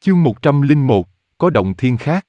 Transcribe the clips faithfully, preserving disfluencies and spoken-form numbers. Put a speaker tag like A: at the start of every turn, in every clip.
A: Chương một trăm lẻ một, có động thiên khác.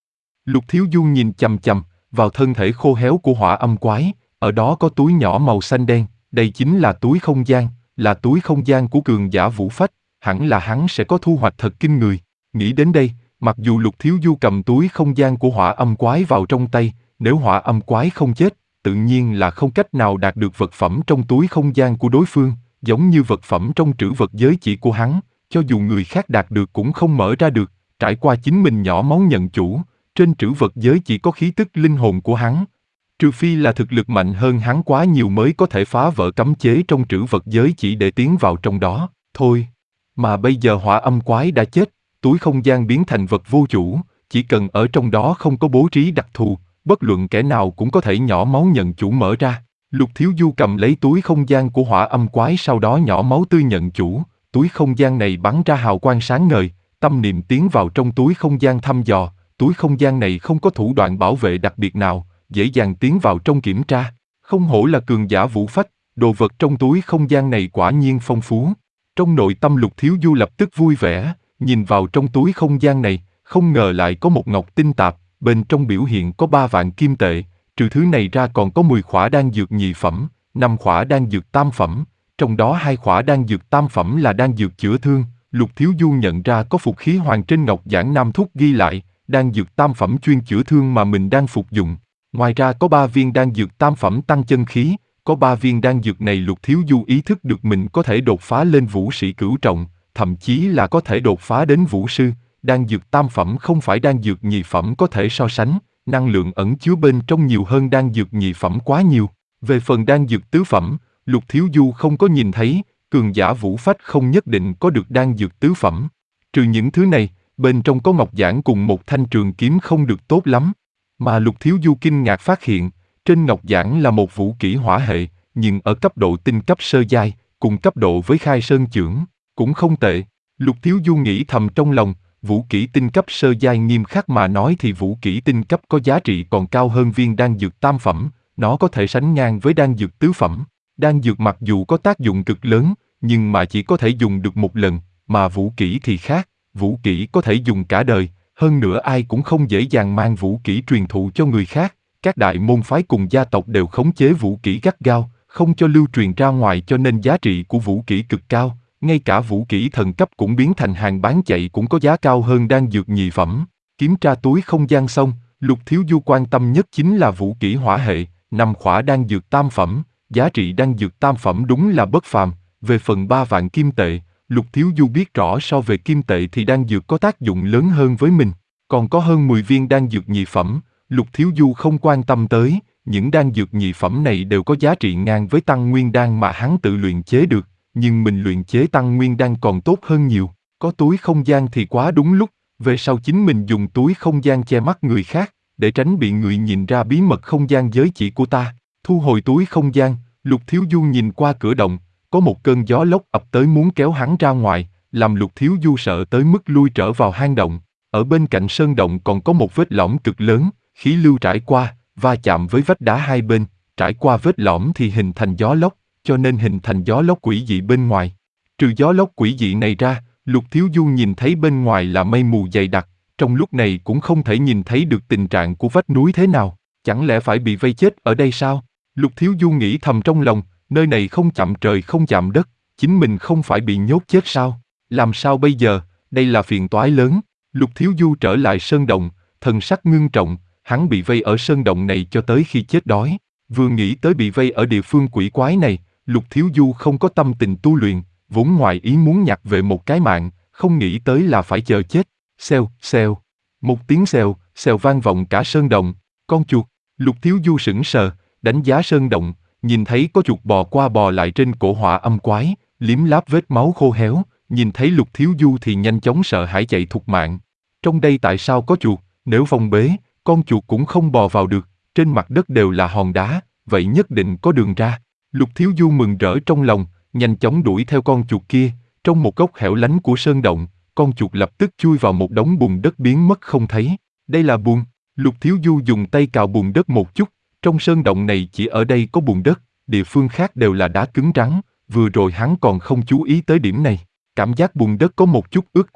A: Lục Thiếu Du nhìn chằm chằm vào thân thể khô héo của hỏa âm quái, ở đó có túi nhỏ màu xanh đen, đây chính là túi không gian, là túi không gian của cường giả vũ phách, hẳn là hắn sẽ có thu hoạch thật kinh người. Nghĩ đến đây, mặc dù Lục Thiếu Du cầm túi không gian của hỏa âm quái vào trong tay, nếu hỏa âm quái không chết, tự nhiên là không cách nào đạt được vật phẩm trong túi không gian của đối phương, giống như vật phẩm trong trữ vật giới chỉ của hắn, cho dù người khác đạt được cũng không mở ra được, trải qua chính mình nhỏ máu nhận chủ, trên trữ vật giới chỉ có khí tức linh hồn của hắn. Trừ phi là thực lực mạnh hơn hắn quá nhiều mới có thể phá vỡ cấm chế trong trữ vật giới chỉ để tiến vào trong đó, thôi. Mà bây giờ hỏa âm quái đã chết, túi không gian biến thành vật vô chủ, chỉ cần ở trong đó không có bố trí đặc thù, bất luận kẻ nào cũng có thể nhỏ máu nhận chủ mở ra. Lục Thiếu Du cầm lấy túi không gian của hỏa âm quái sau đó nhỏ máu tươi nhận chủ, túi không gian này bắn ra hào quang sáng ngời, tâm niệm tiến vào trong túi không gian thăm dò, túi không gian này không có thủ đoạn bảo vệ đặc biệt nào, dễ dàng tiến vào trong kiểm tra. Không hổ là cường giả vũ phách, đồ vật trong túi không gian này quả nhiên phong phú. Trong nội tâm Lục Thiếu Du lập tức vui vẻ, nhìn vào trong túi không gian này, không ngờ lại có một ngọc tinh tạp, bên trong biểu hiện có ba vạn kim tệ, trừ thứ này ra còn có mười khỏa đan dược nhị phẩm, năm khỏa đan dược tam phẩm, trong đó hai khỏa đan dược tam phẩm là đan dược chữa thương. Lục Thiếu Du nhận ra có phục khí hoàng trên ngọc giản Nam Thúc ghi lại, đan dược tam phẩm chuyên chữa thương mà mình đang phục dụng. Ngoài ra có ba viên đan dược tam phẩm tăng chân khí, có ba viên đan dược này Lục Thiếu Du ý thức được mình có thể đột phá lên vũ sĩ cửu trọng, thậm chí là có thể đột phá đến vũ sư. Đan dược tam phẩm không phải đan dược nhị phẩm có thể so sánh, năng lượng ẩn chứa bên trong nhiều hơn đan dược nhị phẩm quá nhiều. Về phần đan dược tứ phẩm, Lục Thiếu Du không có nhìn thấy, cường giả vũ phách không nhất định có được đan dược tứ phẩm. Trừ những thứ này, bên trong có ngọc giản cùng một thanh trường kiếm không được tốt lắm. Mà Lục Thiếu Du kinh ngạc phát hiện, trên ngọc giản là một vũ kỹ hỏa hệ, nhưng ở cấp độ tinh cấp sơ giai, cùng cấp độ với khai sơn chưởng, cũng không tệ. Lục Thiếu Du nghĩ thầm trong lòng, vũ kỹ tinh cấp sơ giai nghiêm khắc mà nói thì vũ kỹ tinh cấp có giá trị còn cao hơn viên đan dược tam phẩm, nó có thể sánh ngang với đan dược tứ phẩm. Đan dược mặc dù có tác dụng cực lớn, nhưng mà chỉ có thể dùng được một lần, mà vũ kỹ thì khác, vũ kỹ có thể dùng cả đời, hơn nữa ai cũng không dễ dàng mang vũ kỹ truyền thụ cho người khác, các đại môn phái cùng gia tộc đều khống chế vũ kỹ gắt gao, không cho lưu truyền ra ngoài cho nên giá trị của vũ kỹ cực cao, ngay cả vũ kỹ thần cấp cũng biến thành hàng bán chạy cũng có giá cao hơn đan dược nhị phẩm. Kiểm tra túi không gian xong, Lục Thiếu Du quan tâm nhất chính là vũ kỹ hỏa hệ, năm khỏa đan dược tam phẩm, giá trị đan dược tam phẩm đúng là bất phàm. Về phần ba vạn kim tệ, Lục Thiếu Du biết rõ so về kim tệ thì đan dược có tác dụng lớn hơn với mình, còn có hơn mười viên đan dược nhị phẩm, Lục Thiếu Du không quan tâm tới, những đan dược nhị phẩm này đều có giá trị ngang với tăng nguyên đan mà hắn tự luyện chế được, nhưng mình luyện chế tăng nguyên đan còn tốt hơn nhiều. Có túi không gian thì quá đúng lúc, về sau chính mình dùng túi không gian che mắt người khác, để tránh bị người nhìn ra bí mật không gian giới chỉ của ta. Thu hồi túi không gian, Lục Thiếu Du nhìn qua cửa động, có một cơn gió lốc ập tới muốn kéo hắn ra ngoài, làm Lục Thiếu Du sợ tới mức lui trở vào hang động. Ở bên cạnh sơn động còn có một vết lõm cực lớn, khí lưu trải qua, va chạm với vách đá hai bên, trải qua vết lõm thì hình thành gió lốc, cho nên hình thành gió lốc quỷ dị bên ngoài. Trừ gió lốc quỷ dị này ra, Lục Thiếu Du nhìn thấy bên ngoài là mây mù dày đặc, trong lúc này cũng không thể nhìn thấy được tình trạng của vách núi thế nào, chẳng lẽ phải bị vây chết ở đây sao? Lục Thiếu Du nghĩ thầm trong lòng, nơi này không chạm trời không chạm đất, chính mình không phải bị nhốt chết sao? Làm sao bây giờ, đây là phiền toái lớn. Lục Thiếu Du trở lại sơn động, thần sắc ngưng trọng, hắn bị vây ở sơn động này cho tới khi chết đói. Vừa nghĩ tới bị vây ở địa phương quỷ quái này, Lục Thiếu Du không có tâm tình tu luyện, vốn ngoài ý muốn nhặt về một cái mạng, không nghĩ tới là phải chờ chết. Xèo, xèo. Một tiếng xèo, xèo vang vọng cả sơn động. Con chuột. Lục Thiếu Du sững sờ, đánh giá sơn động, nhìn thấy có chuột bò qua bò lại trên cổ hỏa âm quái, liếm láp vết máu khô héo, nhìn thấy Lục Thiếu Du thì nhanh chóng sợ hãi chạy thục mạng. Trong đây tại sao có chuột, nếu phong bế, con chuột cũng không bò vào được, trên mặt đất đều là hòn đá, vậy nhất định có đường ra. Lục Thiếu Du mừng rỡ trong lòng, nhanh chóng đuổi theo con chuột kia, trong một góc hẻo lánh của sơn động, con chuột lập tức chui vào một đống bùn đất biến mất không thấy. Đây là bùn. Lục Thiếu Du dùng tay cào bùn đất một chút, trong sơn động này chỉ ở đây có bùn đất, địa phương khác đều là đá cứng rắn, vừa rồi hắn còn không chú ý tới điểm này. Cảm giác bùn đất có một chút ướt át,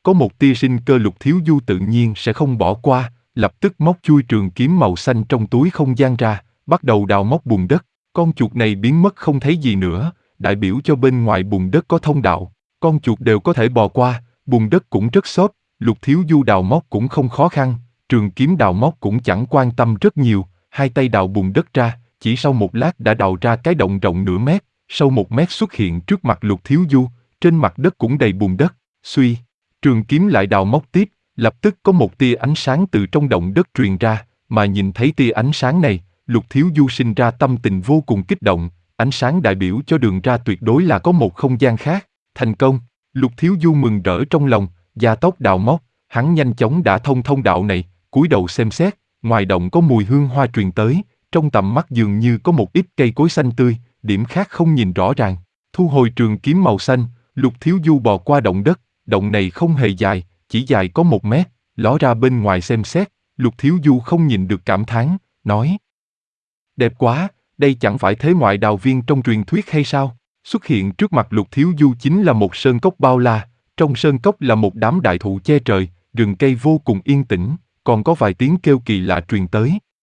A: Có một tia sinh cơ Lục Thiếu Du tự nhiên sẽ không bỏ qua, lập tức móc chui trường kiếm màu xanh trong túi không gian ra, bắt đầu đào móc bùn đất. Con chuột này biến mất không thấy gì nữa, đại biểu cho bên ngoài bùn đất có thông đạo. Con chuột đều có thể bò qua, bùn đất cũng rất xốp, Lục Thiếu Du đào móc cũng không khó khăn, trường kiếm đào móc cũng chẳng quan tâm rất nhiều, hai tay đào bùn đất ra, chỉ sau một lát đã đào ra cái động rộng nửa mét, sâu một mét xuất hiện trước mặt Lục Thiếu Du, trên mặt đất cũng đầy bùn đất. Suy, trường kiếm lại đào móc tiếp, lập tức có một tia ánh sáng từ trong động đất truyền ra, mà nhìn thấy tia ánh sáng này, Lục Thiếu Du sinh ra tâm tình vô cùng kích động, ánh sáng đại biểu cho đường ra tuyệt đối là có một không gian khác. Thành công, Lục Thiếu Du mừng rỡ trong lòng, gia tốc đào móc, hắn nhanh chóng đã thông thông đạo này, cúi đầu xem xét, ngoài động có mùi hương hoa truyền tới, trong tầm mắt dường như có một ít cây cối xanh tươi, điểm khác không nhìn rõ ràng. Thu hồi trường kiếm màu xanh, Lục Thiếu Du bò qua động đất, động này không hề dài, chỉ dài có một mét, ló ra bên ngoài xem xét, Lục Thiếu Du không nhìn được cảm thán, nói: đẹp quá, đây chẳng phải thế ngoại đào viên trong truyền thuyết hay sao? Xuất hiện trước mặt Lục Thiếu Du chính là một sơn cốc bao la, trong sơn cốc là một đám đại thụ che trời, rừng cây vô cùng yên tĩnh, còn có vài tiếng kêu kỳ lạ truyền tới.